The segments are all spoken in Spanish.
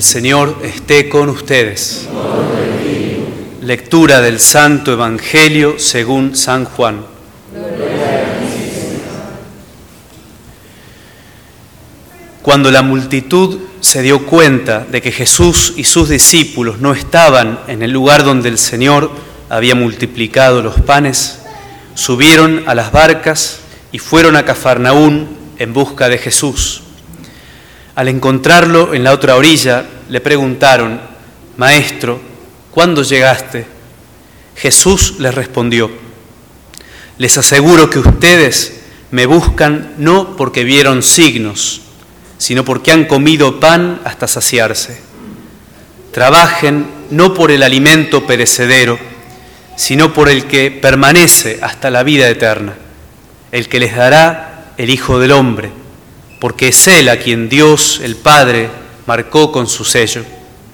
Señor esté con ustedes. Lectura del Santo Evangelio según San Juan. Cuando la multitud se dio cuenta de que Jesús y sus discípulos no estaban en el lugar donde el Señor había multiplicado los panes, subieron a las barcas y fueron a Cafarnaún en busca de Jesús. Al encontrarlo en la otra orilla, le preguntaron: «Maestro, ¿cuándo llegaste?». Jesús les respondió: «Les aseguro que ustedes me buscan no porque vieron signos, sino porque han comido pan hasta saciarse. Trabajen no por el alimento perecedero, sino por el que permanece hasta la vida eterna, el que les dará el Hijo del Hombre, porque es Él a quien Dios, el Padre, marcó con su sello».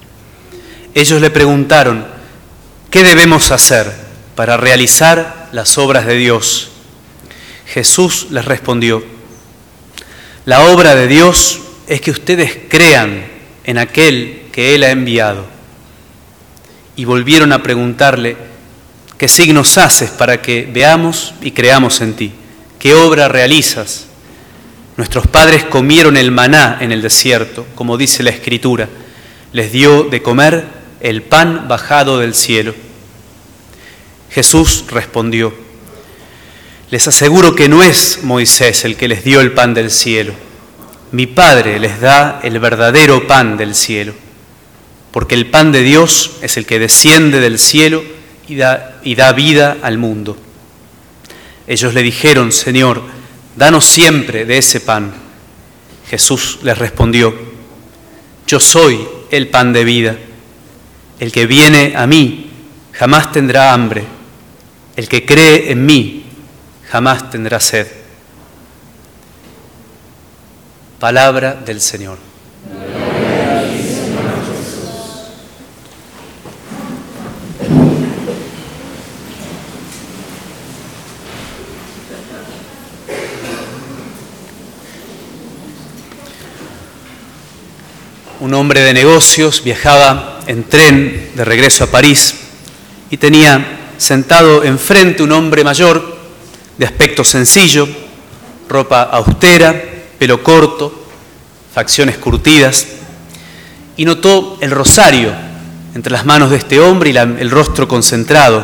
Ellos le preguntaron: «¿Qué debemos hacer para realizar las obras de Dios?». Jesús les respondió: «La obra de Dios es que ustedes crean en aquel que Él ha enviado». Y volvieron a preguntarle: «¿Qué signos haces para que veamos y creamos en ti? ¿Qué obra realizas? Nuestros padres comieron el maná en el desierto, como dice la Escritura. Les dio de comer el pan bajado del cielo». Jesús respondió: «Les aseguro que no es Moisés el que les dio el pan del cielo. Mi Padre les da el verdadero pan del cielo, porque el pan de Dios es el que desciende del cielo y da vida al mundo». Ellos le dijeron: «Señor, danos siempre de ese pan». Jesús les respondió: «Yo soy el pan de vida. El que viene a mí jamás tendrá hambre. El que cree en mí jamás tendrá sed». Palabra del Señor. Un hombre de negocios viajaba en tren de regreso a París y tenía sentado enfrente un hombre mayor, de aspecto sencillo, ropa austera, pelo corto, facciones curtidas, y notó el rosario entre las manos de este hombre y el rostro concentrado.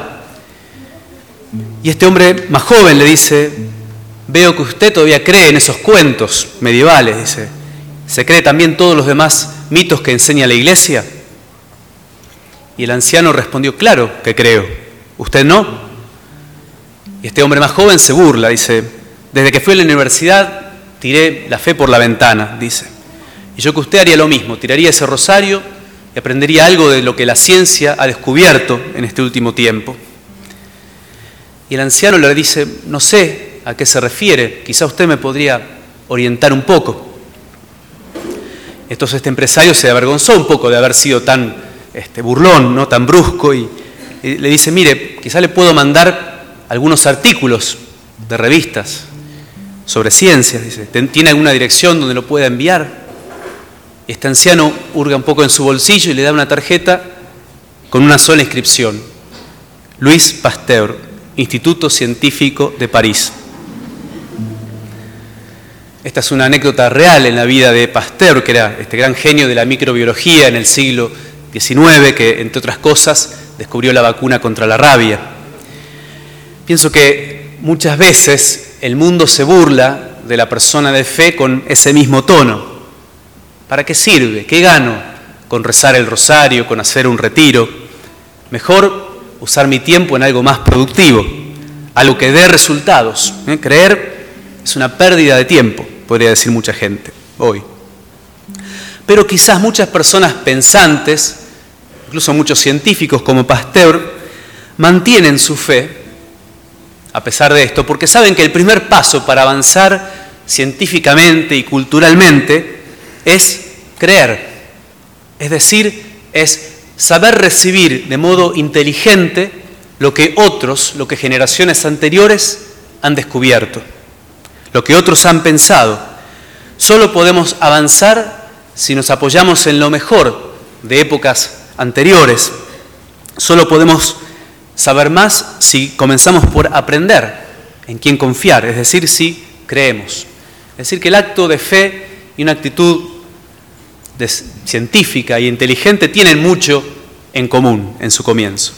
Y este hombre más joven le dice: «Veo que usted todavía cree en esos cuentos medievales», dice. «¿Se cree también todos los demás mitos que enseña la Iglesia?». Y el anciano respondió: «Claro que creo. ¿Usted no?». Y este hombre más joven se burla, dice: «Desde que fui a la universidad tiré la fe por la ventana», dice. «Y yo que usted haría lo mismo, tiraría ese rosario y aprendería algo de lo que la ciencia ha descubierto en este último tiempo». Y el anciano le dice: «No sé a qué se refiere, quizá usted me podría orientar un poco». Entonces este empresario se avergonzó un poco de haber sido tan burlón, ¿no?, tan brusco, y le dice: «Mire, quizá le puedo mandar algunos artículos de revistas sobre ciencias», dice. «¿Tiene alguna dirección donde lo pueda enviar?». Y este anciano hurga un poco en su bolsillo y le da una tarjeta con una sola inscripción: Louis Pasteur, Instituto Científico de París. Esta es una anécdota real en la vida de Pasteur, que era este gran genio de la microbiología en el siglo XIX, que, entre otras cosas, descubrió la vacuna contra la rabia. Pienso que muchas veces el mundo se burla de la persona de fe con ese mismo tono. ¿Para qué sirve? ¿Qué gano con rezar el rosario, con hacer un retiro? Mejor usar mi tiempo en algo más productivo, algo que dé resultados. Creer es una pérdida de tiempo, podría decir mucha gente hoy. Pero quizás muchas personas pensantes, incluso muchos científicos como Pasteur, mantienen su fe a pesar de esto, porque saben que el primer paso para avanzar científicamente y culturalmente es creer. Es decir, es saber recibir de modo inteligente lo que otros, lo que generaciones anteriores han descubierto, lo que otros han pensado. Solo podemos avanzar si nos apoyamos en lo mejor de épocas anteriores. Solo podemos saber más si comenzamos por aprender en quién confiar, es decir, si creemos. Es decir, que el acto de fe y una actitud científica y inteligente tienen mucho en común en su comienzo.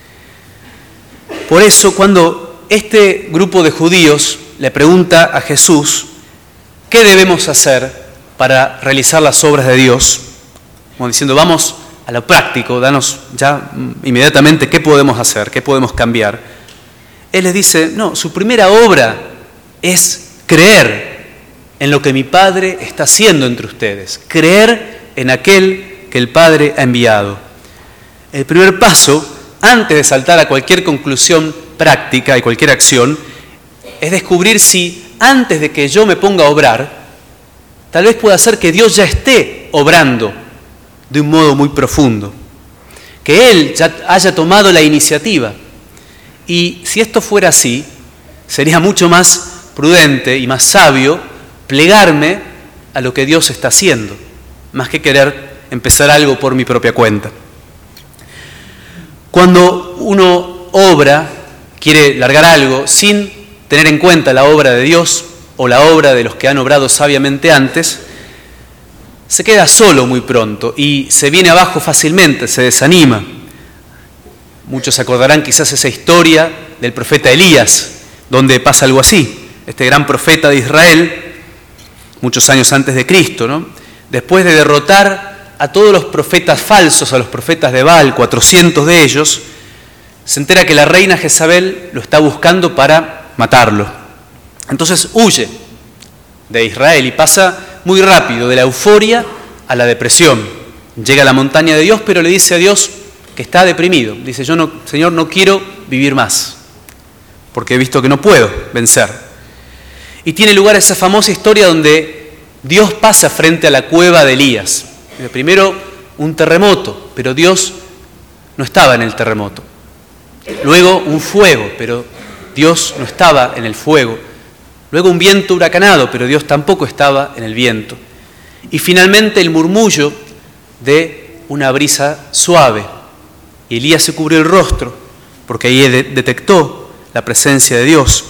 Por eso, cuando este grupo de judíos le pregunta a Jesús qué debemos hacer para realizar las obras de Dios, como diciendo, vamos a lo práctico, danos ya inmediatamente qué podemos hacer, qué podemos cambiar. Él les dice, no, su primera obra es creer en lo que mi Padre está haciendo entre ustedes, creer en aquel que el Padre ha enviado. El primer paso, antes de saltar a cualquier conclusión práctica y cualquier acción, es descubrir si antes de que yo me ponga a obrar, tal vez pueda ser que Dios ya esté obrando de un modo muy profundo, que Él ya haya tomado la iniciativa. Y si esto fuera así, sería mucho más prudente y más sabio plegarme a lo que Dios está haciendo, más que querer empezar algo por mi propia cuenta. Cuando uno obra, quiere largar algo sin tener en cuenta la obra de Dios o la obra de los que han obrado sabiamente antes, se queda solo muy pronto y se viene abajo fácilmente, se desanima. Muchos se acordarán quizás esa historia del profeta Elías, donde pasa algo así. Este gran profeta de Israel, muchos años antes de Cristo, ¿no? Después de derrotar a todos los profetas falsos, a los profetas de Baal, 400 de ellos, se entera que la reina Jezabel lo está buscando para matarlo. Entonces huye de Israel y pasa muy rápido de la euforia a la depresión. Llega a la montaña de Dios, pero le dice a Dios que está deprimido. Dice, Señor, no quiero vivir más, porque he visto que no puedo vencer. Y tiene lugar esa famosa historia donde Dios pasa frente a la cueva de Elías. Primero un terremoto, pero Dios no estaba en el terremoto. Luego un fuego, pero Dios no estaba en el fuego. Luego un viento huracanado, pero Dios tampoco estaba en el viento. Y finalmente el murmullo de una brisa suave. Y Elías se cubrió el rostro, porque ahí detectó la presencia de Dios.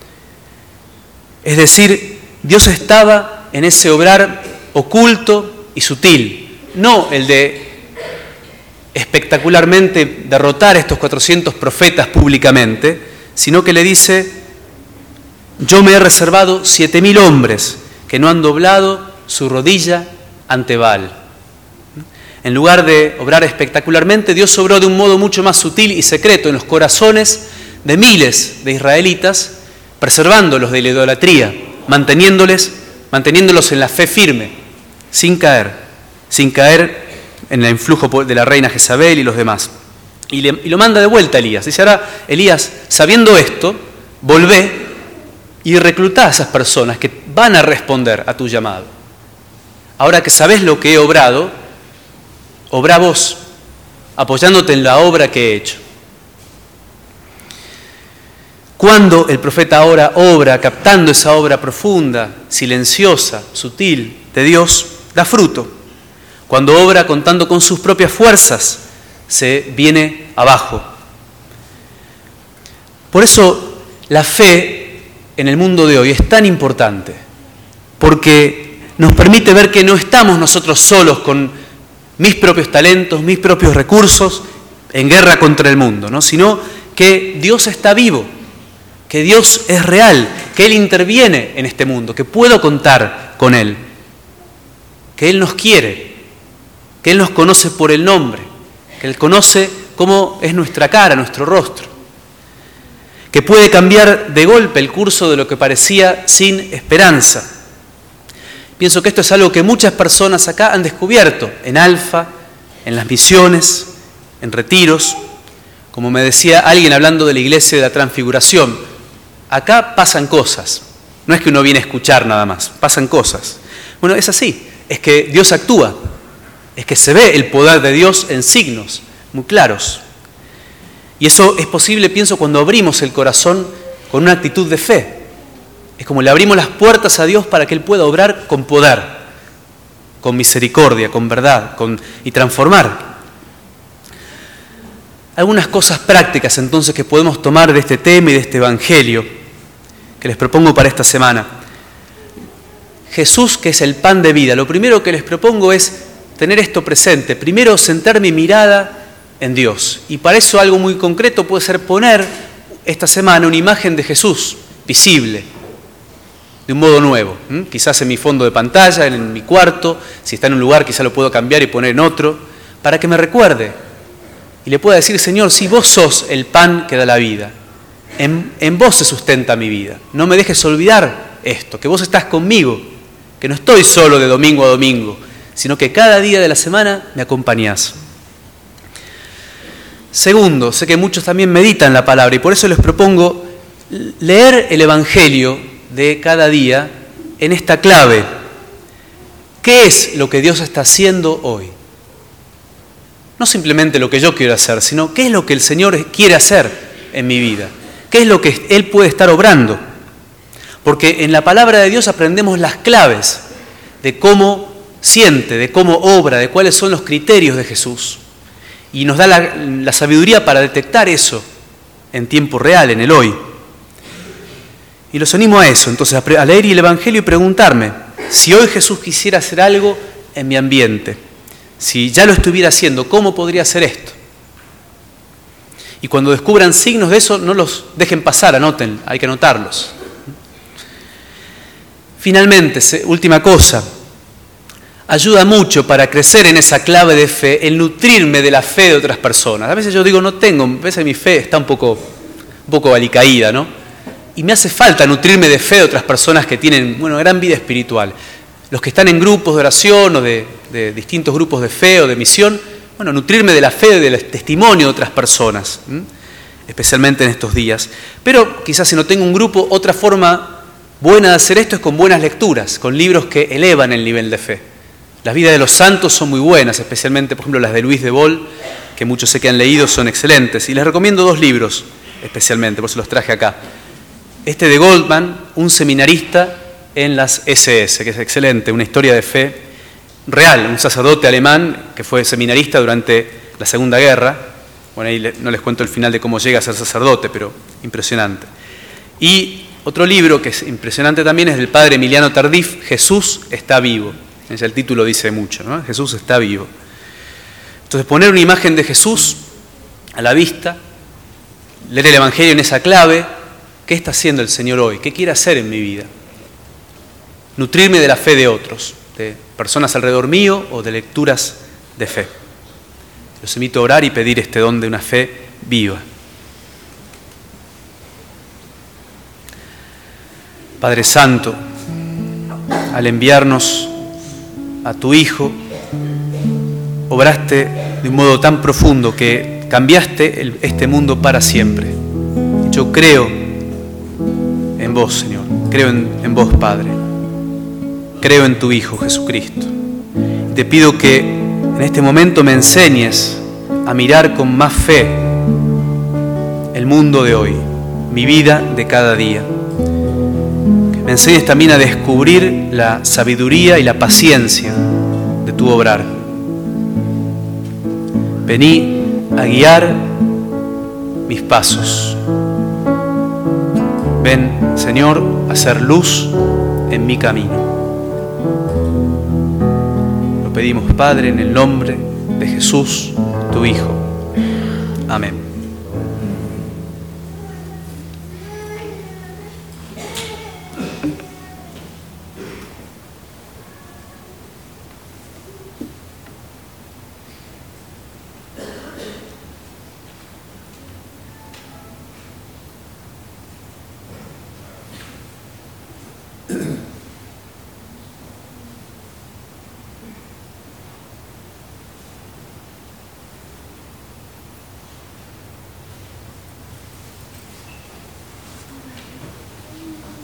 Es decir, Dios estaba en ese obrar oculto y sutil, no el de espectacularmente derrotar a estos 400 profetas públicamente, sino que le dice, yo me he reservado 7.000 hombres que no han doblado su rodilla ante Baal. En lugar de obrar espectacularmente, Dios obró de un modo mucho más sutil y secreto en los corazones de miles de israelitas, preservándolos de la idolatría, manteniéndolos en la fe firme, sin caer en el influjo de la reina Jezabel y los demás. Y lo manda de vuelta a Elías. Dice, ahora, Elías, sabiendo esto, volvé y reclutá a esas personas que van a responder a tu llamado. Ahora que sabés lo que he obrado, obrá vos, apoyándote en la obra que he hecho. Cuando el profeta ahora obra, captando esa obra profunda, silenciosa, sutil de Dios, da fruto. Cuando obra contando con sus propias fuerzas, se viene abajo. Por eso la fe en el mundo de hoy es tan importante, porque nos permite ver que no estamos nosotros solos con mis propios talentos, mis propios recursos, en guerra contra el mundo, ¿no? Sino que Dios está vivo, que Dios es real, que Él interviene en este mundo, que puedo contar con Él, que Él nos quiere, que Él nos conoce por el nombre, que Él conoce cómo es nuestra cara, nuestro rostro, que puede cambiar de golpe el curso de lo que parecía sin esperanza. Pienso que esto es algo que muchas personas acá han descubierto, en Alfa, en las misiones, en retiros. Como me decía alguien hablando de la iglesia de la Transfiguración, acá pasan cosas, no es que uno viene a escuchar nada más, pasan cosas. Bueno, es así, es que Dios actúa, es que se ve el poder de Dios en signos muy claros. Y eso es posible, pienso, cuando abrimos el corazón con una actitud de fe. Es como le abrimos las puertas a Dios para que Él pueda obrar con poder. con misericordia, con verdad, y transformar. Algunas cosas prácticas entonces que podemos tomar de este tema y de este evangelio que les propongo para esta semana. Jesús, que es el pan de vida, lo primero que les propongo es tener esto presente. Primero, centrar mi mirada en Dios. Y para eso algo muy concreto puede ser poner esta semana una imagen de Jesús visible, de un modo nuevo. Quizás en mi fondo de pantalla, en mi cuarto, si está en un lugar quizás lo puedo cambiar y poner en otro, para que me recuerde y le pueda decir: Señor, si vos sos el pan que da la vida, en vos se sustenta mi vida. No me dejes olvidar esto, que vos estás conmigo, que no estoy solo de domingo a domingo, sino que cada día de la semana me acompañás. Segundo, sé que muchos también meditan la palabra y por eso les propongo leer el Evangelio de cada día en esta clave. ¿Qué es lo que Dios está haciendo hoy? No simplemente lo que yo quiero hacer, sino qué es lo que el Señor quiere hacer en mi vida. ¿Qué es lo que Él puede estar obrando? Porque en la palabra de Dios aprendemos las claves de cómo siente, de cómo obra, de cuáles son los criterios de Jesús. Y nos da la sabiduría para detectar eso en tiempo real, en el hoy. Y los animo a eso, entonces, a leer el Evangelio y preguntarme si hoy Jesús quisiera hacer algo en mi ambiente. Si ya lo estuviera haciendo, ¿cómo podría hacer esto? Y cuando descubran signos de eso, no los dejen pasar, anoten, hay que anotarlos. Finalmente, última cosa, ayuda mucho para crecer en esa clave de fe, el nutrirme de la fe de otras personas. A veces yo digo, a veces mi fe está un poco alicaída, ¿no? Y me hace falta nutrirme de fe de otras personas que tienen, gran vida espiritual. Los que están en grupos de oración o de distintos grupos de fe o de misión, nutrirme de la fe, del testimonio de otras personas, especialmente en estos días. Pero quizás si no tengo un grupo, otra forma buena de hacer esto es con buenas lecturas, con libros que elevan el nivel de fe. Las vidas de los santos son muy buenas, especialmente, por ejemplo, las de Luis de Bol, que muchos sé que han leído, son excelentes. Y les recomiendo 2 libros, especialmente, por eso los traje acá. Este de Goldman, un seminarista en las SS, que es excelente, una historia de fe real, un sacerdote alemán que fue seminarista durante la Segunda Guerra. Bueno, ahí no les cuento el final de cómo llega a ser sacerdote, pero impresionante. Y otro libro que es impresionante también es del padre Emiliano Tardif, Jesús está vivo. El título dice mucho, ¿no? Jesús está vivo. Entonces, poner una imagen de Jesús a la vista, leer el Evangelio en esa clave. ¿Qué está haciendo el Señor hoy? ¿Qué quiere hacer en mi vida? Nutrirme de la fe de otros, de personas alrededor mío o de lecturas de fe. Los invito a orar y pedir este don de una fe viva. Padre Santo, al enviarnos a tu Hijo, obraste de un modo tan profundo que cambiaste este mundo para siempre. Yo creo en vos, Señor. Creo en vos, Padre. Creo en tu Hijo, Jesucristo. Te pido que en este momento me enseñes a mirar con más fe el mundo de hoy, mi vida de cada día. Que me enseñes también a descubrir la sabiduría y la paciencia de tu obrar. Vení a guiar mis pasos. Ven, Señor, a hacer luz en mi camino. Lo pedimos, Padre, en el nombre de Jesús, tu Hijo. Amén.